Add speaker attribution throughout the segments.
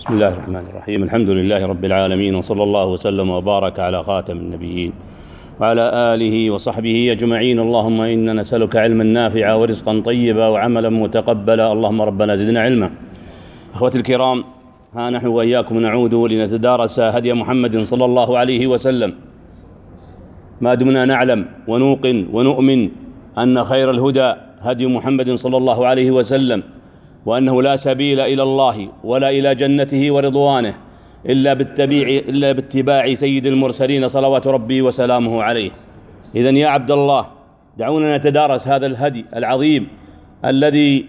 Speaker 1: بسم الله الرحمن الرحيم. الحمد لله رب العالمين، وصلى الله وسلم وبارك على خاتم النبيين وعلى آله وصحبه أجمعين. اللهم إنا نسألك علما نافعا ورزقا طيبا وعملا متقبلا. اللهم ربنا زدنا علما. أخوتي الكرام، ها نحن وإياكم نعود لنتدارس هدي محمد صلى الله عليه وسلم، ما دمنا نعلم ونوقن ونؤمن أن خير الهدى هدي محمد صلى الله عليه وسلم، وأنه لا سبيل إلى الله ولا إلى جنته ورضوانه إلا باتباع سيد المرسلين صلوات ربي وسلامه عليه. إذن يا عبد الله، دعونا نتدارس هذا الهدي العظيم الذي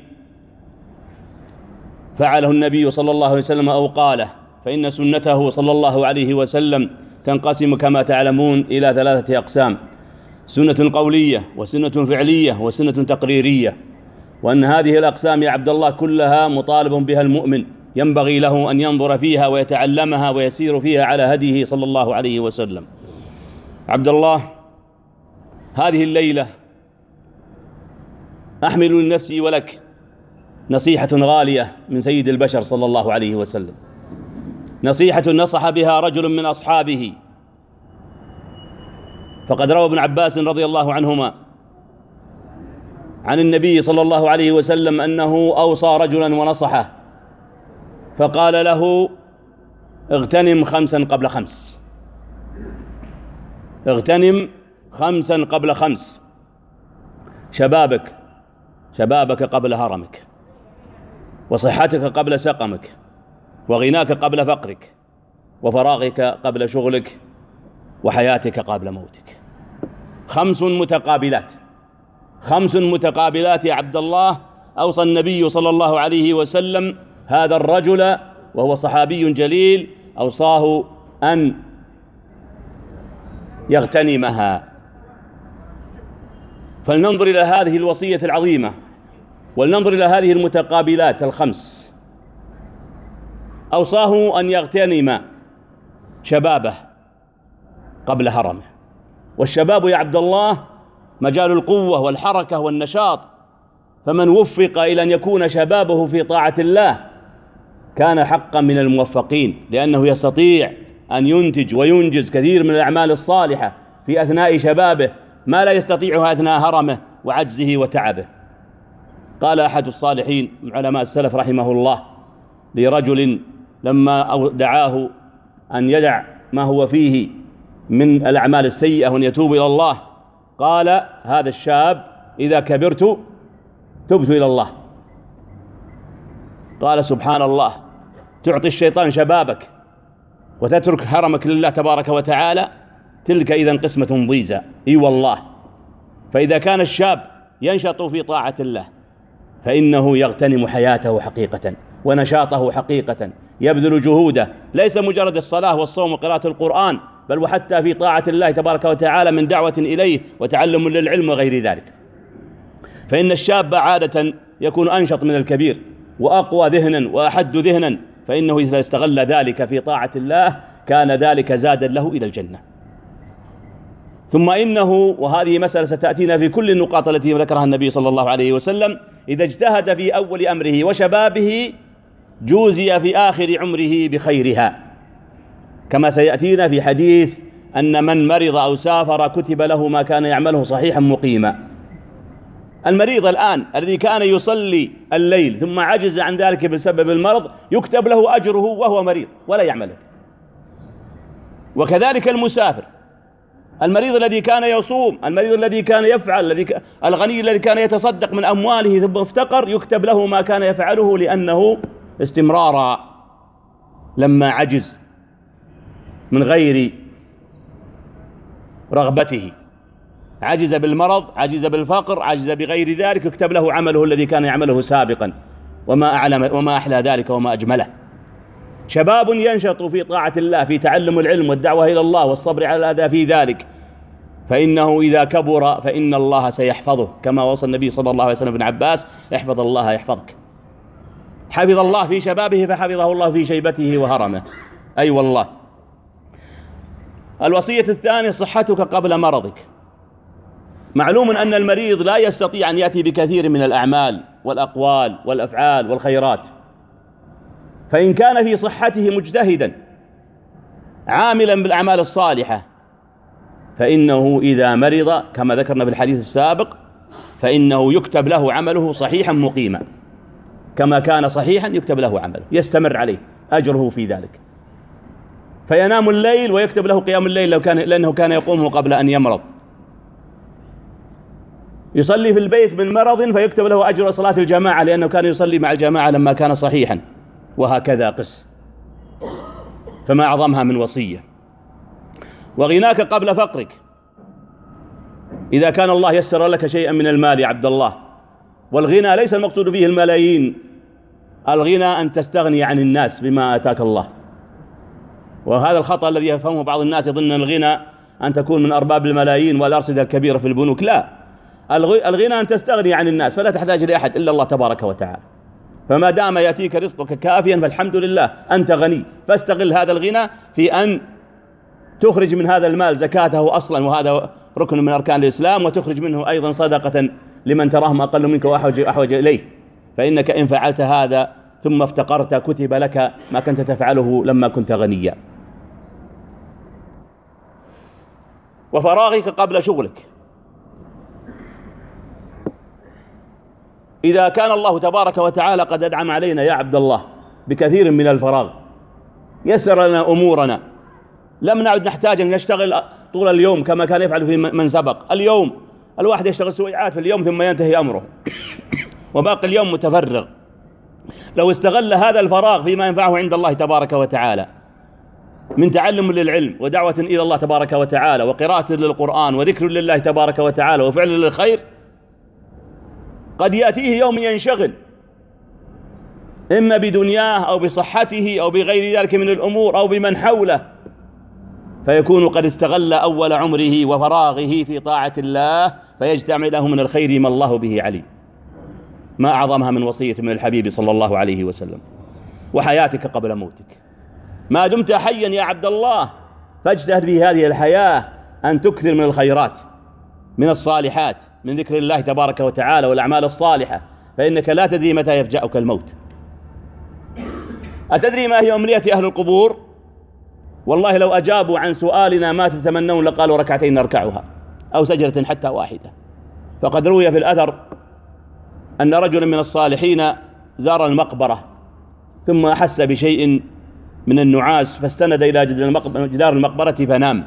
Speaker 1: فعله النبي صلى الله عليه وسلم أو قاله، فإن سنته صلى الله عليه وسلم تنقسم كما تعلمون إلى 3 أقسام: سنة قولية، وسنة فعلية، وسنة تقريرية. وأن هذه الأقسام يا عبد الله كلها مطالب بها المؤمن، ينبغي له أن ينظر فيها ويتعلمها ويسير فيها على هديه صلى الله عليه وسلم. عبد الله، هذه الليلة أحمل لنفسي ولك نصيحة غالية من سيد البشر صلى الله عليه وسلم، نصيحة نصح بها رجل من أصحابه. فقد روى ابن عباس رضي الله عنهما عن النبي صلى الله عليه وسلم أنه أوصى رجلا ونصحه، فقال له: اغتنم 5 قبل 5، اغتنم 5 قبل 5، شبابك قبل هرمك، وصحتك قبل سقمك، وغناك قبل فقرك، وفراغك قبل شغلك، وحياتك قبل موتك. 5 متقابلات، 5 متقابلات يا عبد الله. أوصى النبي صلى الله عليه وسلم هذا الرجل، وهو صحابي جليل، أوصاه أن يغتنمها. فلننظر إلى هذه الوصية العظيمة، ولننظر إلى هذه المتقابلات ال5. أوصاه أن يغتنم شبابه قبل هرمه. والشباب يا عبد الله مجال القوة والحركة والنشاط، فمن وفق إلى أن يكون شبابه في طاعة الله كان حقا من الموفقين، لأنه يستطيع أن ينتج وينجز كثير من الأعمال الصالحة في أثناء شبابه ما لا يستطيعها أثناء هرمه وعجزه وتعبه. قال أحد الصالحين من علماء السلف رحمه الله لرجل لما دعاه أن يدع ما هو فيه من الأعمال السيئة وأن يتوب إلى الله، قال: هذا الشاب إذا كبرت تبت إلى الله. قال: سبحان الله، تعطي الشيطان شبابك وتترك هرمك لله تبارك وتعالى، تلك إذن قسمة ضيزى. إي والله، فإذا كان الشاب ينشط في طاعة الله فإنه يغتنم حياته حقيقة ونشاطه حقيقة، يبذل جهوده، ليس مجرد الصلاة والصوم وقراءة القرآن، بل وحتى في طاعة الله تبارك وتعالى من دعوة إليه وتعلم للعلم وغير ذلك. فإن الشاب عادة يكون أنشط من الكبير وأقوى ذهنا وأحد ذهنا، فإنه إذا استغل ذلك في طاعة الله كان ذلك زادا له إلى الجنة. ثم إنه، وهذه مسألة ستأتينا في كل النقاط التي ذكرها النبي صلى الله عليه وسلم، إذا اجتهد في أول أمره وشبابه جوزي في آخر عمره بخيرها، كما سيأتينا في حديث أن من مرض أو سافر كتب له ما كان يعمله صحيحا مقيما. المريض الآن الذي كان يصلي الليل ثم عجز عن ذلك بسبب المرض يكتب له أجره وهو مريض ولا يعمله. وكذلك المسافر، المريض الذي كان يصوم، المريض الذي كان يفعل، الغني الذي كان يتصدق من أمواله ثم افتقر، يكتب له ما كان يفعله، لأنه استمرارا لما عجز من غير رغبته، عجز بالمرض، عجز بالفقر، عجز بغير ذلك، يكتب له عمله الذي كان يعمله سابقا. وما أحلى ذلك وما أجمله. شباب ينشط في طاعة الله، في تعلم العلم والدعوة إلى الله والصبر على الأذى في ذلك، فإنه إذا كبر فإن الله سيحفظه، كما وصى النبي صلى الله عليه وسلم ابن عباس: احفظ الله يحفظك. حفظ الله في شبابه فحفظه الله في شيبته وهرمه. أي والله. الوصية الثانية: صحتك قبل مرضك. معلوم أن المريض لا يستطيع أن يأتي بكثير من الأعمال والأقوال والأفعال والخيرات، فإن كان في صحته مجتهدا عاملا بالأعمال الصالحة فإنه إذا مرض كما ذكرنا في الحديث السابق فإنه يكتب له عمله صحيحا مقيما، كما كان صحيحا يكتب له عمله يستمر عليه أجره في ذلك، فينام الليل ويكتب له قيام الليل لأنه كان يقومه قبل أن يمرض، يصلي في البيت من مرض فيكتب له أجر صلاة الجماعة لأنه كان يصلي مع الجماعة لما كان صحيحا، وهكذا قس. فما أعظمها من وصية. وغناك قبل فقرك، إذا كان الله يسر لك شيئا من المال يا عبد الله، والغنى ليس المقصود به الملايين، الغنى أن تستغني عن الناس بما آتاك الله، وهذا الخطأ الذي يفهمه بعض الناس، يظن الغنى أن تكون من أرباب الملايين والأرصدة الكبيرة في البنوك. لا، الغنى أن تستغني عن الناس، فلا تحتاج لأحد إلا الله تبارك وتعالى. فما دام يأتيك رزقك كافيا فالحمد لله، أنت غني، فاستغل هذا الغنى في أن تخرج من هذا المال زكاته أصلا، وهذا ركن من أركان الإسلام، وتخرج منه أيضا صدقة لمن تراهم أقل منك وأحوج إليه، فإنك إن فعلت هذا ثم افتقرت كتب لك ما كنت تفعله لما كنت غنيا. وفراغك قبل شغلك، إذا كان الله تبارك وتعالى قد أدعم علينا يا عبد الله بكثير من الفراغ، يسر لنا أمورنا، لم نعد نحتاج أن نشتغل طول اليوم كما كان يفعل في من سبق. اليوم الواحد يشتغل سويعات في اليوم ثم ينتهي أمره وباقي اليوم متفرغ. لو استغل هذا الفراغ فيما ينفعه عند الله تبارك وتعالى من تعلم للعلم ودعوة إلى الله تبارك وتعالى وقراءة للقرآن وذكر لله تبارك وتعالى وفعل للخير، قد يأتيه يوم ينشغل إما بدنياه أو بصحته أو بغير ذلك من الأمور أو بمن حوله، فيكون قد استغل أول عمره وفراغه في طاعة الله، فيجتمع له من الخير ما الله به عليم. ما أعظمها من وصية من الحبيب صلى الله عليه وسلم. وحياتك قبل موتك، ما دمت حيا يا عبد الله فاجتهد في هذه الحياة أن تكثر من الخيرات، من الصالحات، من ذكر الله تبارك وتعالى والأعمال الصالحة، فإنك لا تدري متى يفجأك الموت. أتدري ما هي أمنية أهل القبور؟ والله لو أجابوا عن سؤالنا ما تتمنون لقالوا ركعتين نركعها أو سجدة حتى واحدة. فقد روي في الأثر أن رجلا من الصالحين زار المقبرة ثم أحس بشيء من النعاس فاستند إلى جدار المقبرة فنام،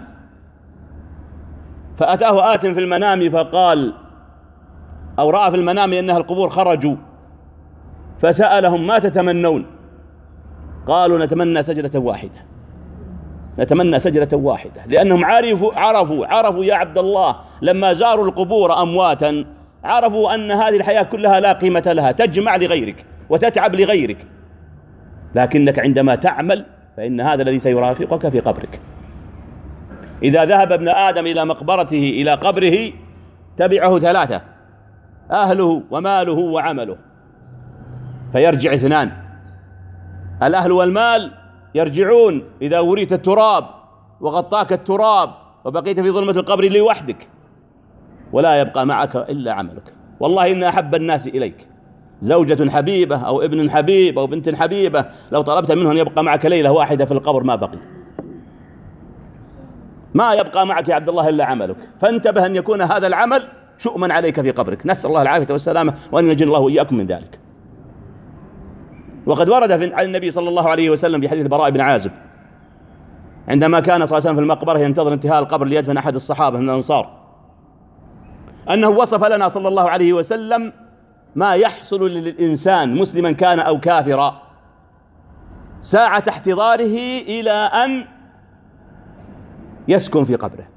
Speaker 1: فأتاه آت في المنام فقال، أو رأى في المنام أن أهل القبور خرجوا، فسألهم ما تتمنون؟ قالوا نتمنى سجدة واحدة، نتمنى سجدة واحدة، لأنهم عرفوا يا عبد الله لما زاروا القبور أمواتا عرفوا أن هذه الحياة كلها لا قيمة لها، تجمع لغيرك وتتعب لغيرك، لكنك عندما تعمل فإن هذا الذي سيرافقك في قبرك. إذا ذهب ابن آدم إلى مقبرته إلى قبره تبعه ثلاثة: أهله وماله وعمله، فيرجع اثنان: الأهل والمال يرجعون إذا وريت التراب وغطاك التراب وبقيت في ظلمة القبر لوحدك، ولا يبقى معك إلا عملك. والله إن أحب الناس إليك زوجة حبيبة أو ابن حبيب أو بنت حبيبة، لو طلبت منه أن يبقى معك ليلة واحدة في القبر ما بقي، ما يبقى معك يا عبد الله إلا عملك. فانتبه أن يكون هذا العمل شؤما عليك في قبرك، نسأل الله العافية والسلامة وأن ينجي الله وإياكم من ذلك. وقد ورد عن النبي صلى الله عليه وسلم في حديث البراء بن عازب عندما كان صلى الله عليه وسلم في المقبرة ينتظر انتهاء القبر ليدفن أحد الصحابة من الأنصار، أنه وصف لنا صلى الله عليه وسلم ما يحصل للإنسان مسلما كان أو كافرا ساعة احتضاره إلى أن يسكن في قبره.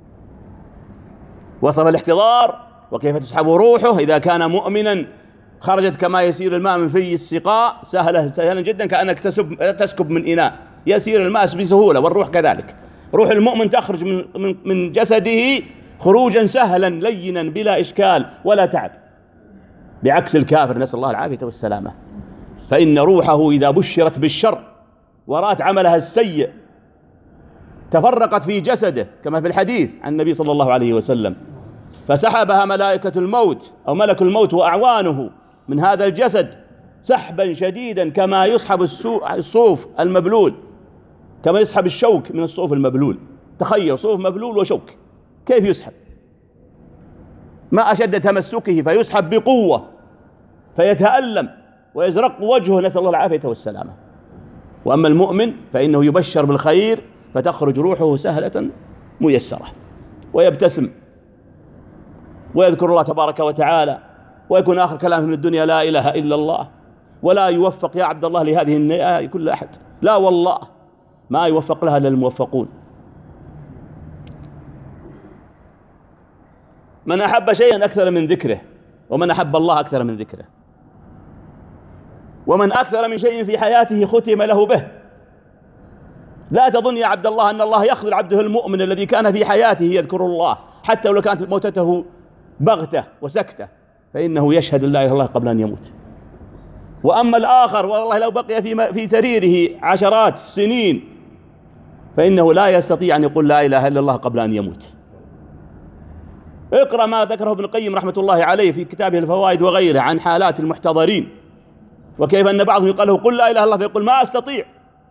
Speaker 1: وصف الاحتضار وكيف تسحب روحه إذا كان مؤمنا، خرجت كما يسير الماء من في السقاء، سهلا جدا كأنك تسكب من إناء، يسير الماء بسهولة، والروح كذلك. روح المؤمن تخرج من جسده خروجا سهلا لينا بلا إشكال ولا تعب، بعكس الكافر نسأل الله العافية والسلامة، فإن روحه إذا بشرت بالشر ورأت عملها السيء تفرقت في جسده كما في الحديث عن النبي صلى الله عليه وسلم، فسحبها ملائكة الموت أو ملك الموت وأعوانه من هذا الجسد سحبا شديدا كما يسحب الصوف المبلول، كما يسحب الشوك من الصوف المبلول. تخيل صوف مبلول وشوك كيف يسحب، ما أشد تمسكه، فيسحب بقوة فيتألم ويزرق وجهه، نسأل الله العافية والسلامة. وأما المؤمن فإنه يبشر بالخير فتخرج روحه سهلة ميسرة، ويبتسم ويذكر الله تبارك وتعالى، ويكون آخر كلام من الدنيا لا إله إلا الله. ولا يوفق يا عبد الله لهذه النية كل أحد، لا والله ما يوفق لها إلا الموفقون. من أحب شيئا أكثر من ذكره، ومن أحب الله أكثر من ذكره. ومن أكثر من شيء في حياته ختم له به. لا تظن يا عبد الله أن الله يخذل عبده المؤمن الذي كان في حياته يذكر الله، حتى لو كانت موتته بغتة وسكتة، فإنه يشهد لا إله إلا الله قبل أن يموت. وأما الآخر والله لو بقي في سريره عشرات السنين فإنه لا يستطيع أن يقول لا إله إلا الله قبل أن يموت. اقرأ ما ذكره ابن القيم رحمة الله عليه في كتابه الفوائد وغيره عن حالات المحتضرين، وكيف أن بعضهم يقال له قل لا إله إلا الله فيقول ما أستطيع،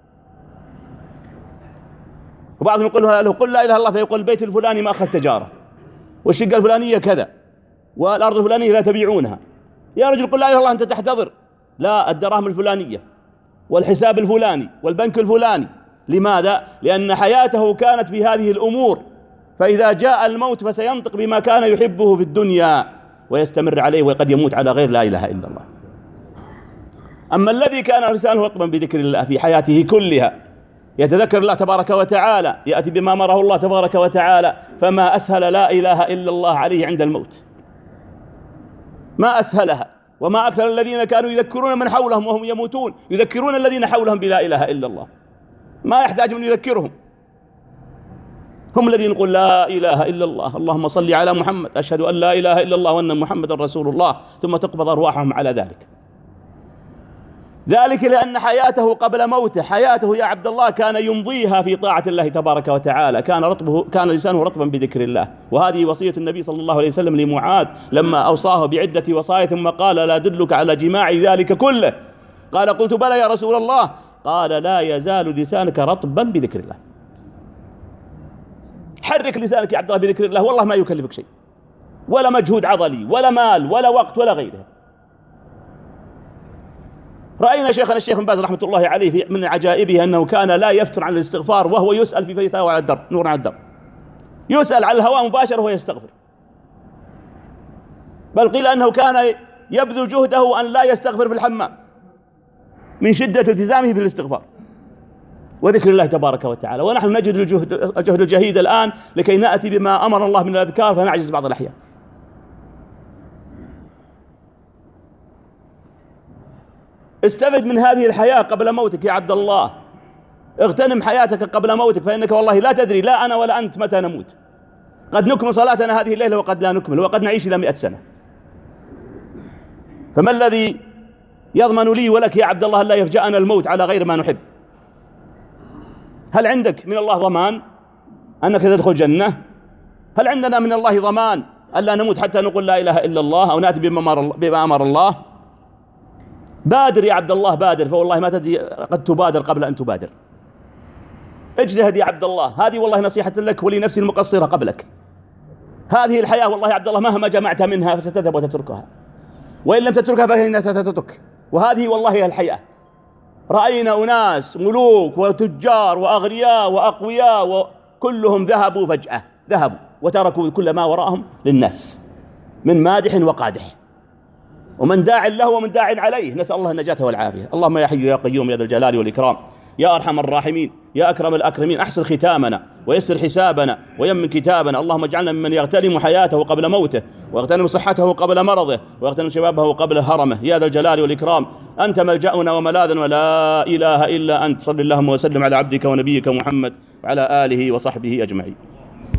Speaker 1: وبعضهم يقول له قل لا إله إلا الله فيقول البيت الفلاني ما أخذ تجارة، والشقة الفلانية كذا، والأرض الفلانية لا تبيعونها. يا رجل قل لا إله إلا الله أنت تحتضر، لا الدراهم الفلانية والحساب الفلاني والبنك الفلاني. لماذا؟ لأن حياته كانت في هذه الأمور، فإذا جاء الموت فسينطق بما كان يحبه في الدنيا ويستمر عليه، وقد يموت على غير لا إله إلا الله. أما الذي كان لسانه رطبا بذكر الله في حياته كلها، يتذكر الله تبارك وتعالى، يأتي بما أمره الله تبارك وتعالى، فما أسهل لا إله إلا الله عليه عند الموت، ما أسهلها. وما أكثر الذين كانوا يذكرون من حولهم وهم يموتون، يذكرون الذين حولهم بلا إله إلا الله، ما يحتاج من يذكرهم، هم الذين يقول لا إله إلا الله، اللهم صل على محمد، أشهد أن لا إله إلا الله وأن محمد رسول الله، ثم تقبض أرواحهم على ذلك. ذلك لأن حياته قبل موته، حياته يا عبد الله كان يمضيها في طاعة الله تبارك وتعالى، كان لسانه رطبا بذكر الله. وهذه وصية النبي صلى الله عليه وسلم لمعاذ لما أوصاه بعدة وصايا، ثم قال لا أدلك على جماع ذلك كله؟ قال قلت بلى يا رسول الله، قال لا يزال لسانك رطبا بذكر الله. حرك لسانك يا عبد الله بذكر الله، والله ما يكلفك شيء، ولا مجهود عضلي ولا مال ولا وقت ولا غيره. رأينا شيخنا الشيخ بن باز رحمة الله عليه من عجائبه أنه كان لا يفتر عن الاستغفار وهو يسأل في فتاوى على الدرب، نور على الدرب، يسأل على الهواء مباشرة وهو يستغفر. بل قيل أنه كان يبذل جهده أن لا يستغفر في الحمام من شدة التزامه بالاستغفار وذكر الله تبارك وتعالى. ونحن نجد الجهد الجهيد الآن لكي نأتي بما أمر الله من الأذكار فنعجز بعض الأحيان. استفد من هذه الحياة قبل موتك يا عبد الله، اغتنم حياتك قبل موتك، فإنك والله لا تدري لا أنا ولا أنت متى نموت. قد نكمل صلاتنا هذه الليلة وقد لا نكمل، وقد نعيش إلى 100 سنة. فما الذي يضمن لي ولك يا عبد الله أن لا يفجأنا الموت على غير ما نحب؟ هل عندك من الله ضمان أنك تدخل جنة؟ هل عندنا من الله ضمان ألا نموت حتى نقول لا إله إلا الله أو نأتي بما أمر الله؟ بادر يا عبد الله، بادر، فوالله ما تدري قد تبادر قبل أن تبادر. اجتهد يا عبد الله، هذه والله نصيحة لك ولنفسي المقصرة قبلك. هذه الحياة والله يا عبد الله مهما جمعت منها فستذهب وتتركها، وإن لم تتركها فإنها ستترك. وهذه والله هي الحياة. رأينا أناس ملوك وتجار وأغنياء وأقوياء وكلهم ذهبوا فجأة، ذهبوا وتركوا كل ما وراءهم للناس من مادح وقادح، ومن داع له ومن داع عليه. نسأل الله النجاة والعافية. اللهم يا حي يا قيوم يا ذا الجلال والإكرام، يا أرحم الراحمين، يا أكرم الأكرمين، أحسن ختامنا ويسر حسابنا ويمن كتابنا. اللهم اجعلنا ممن يغتنم حياته قبل موته، ويغتنم صحته قبل مرضه، ويغتنم شبابه قبل هرمه، يا ذا الجلال والإكرام. أنت ملجأنا وملاذنا ولا إله إلا أنت. صل اللهم وسلم على عبدك ونبيك محمد وعلى آله وصحبه أجمعين.